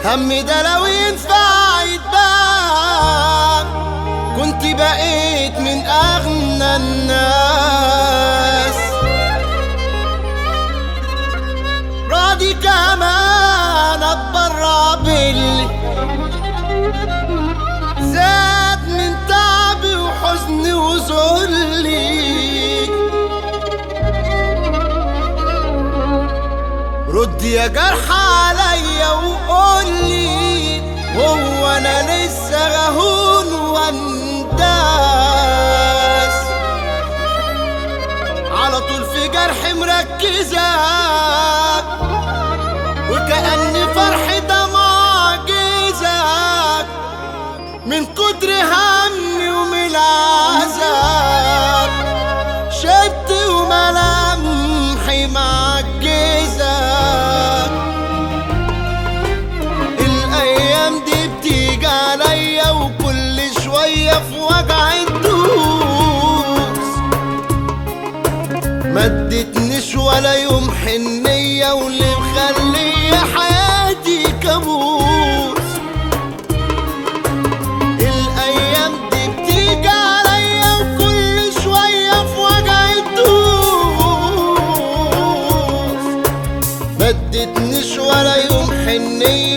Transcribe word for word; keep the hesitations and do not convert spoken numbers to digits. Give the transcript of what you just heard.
همي ده لو ينفع يتباع كنت بقيت من أغنى الناس. راضي كمان اتبرع باللي زاد من تعبي وحزني وذلي. رد يا جرح عليا وقولي هو انا لسه غهون وانداس؟ على طول في جرح مركزك وكأن فرحي ده معجزك من كتر همي ومن العذاب شدت وملامحي معجزك. الايام دي بتيجي عليا وكل شويه في وجع الدوس، ما ادتنيش ولا يوم حنيه واللي مخليه حياتي كابوس. الايام دي بتيجي عليا وكل شويه في وجع الدوس، ما ادتنيش ولا يوم حنيه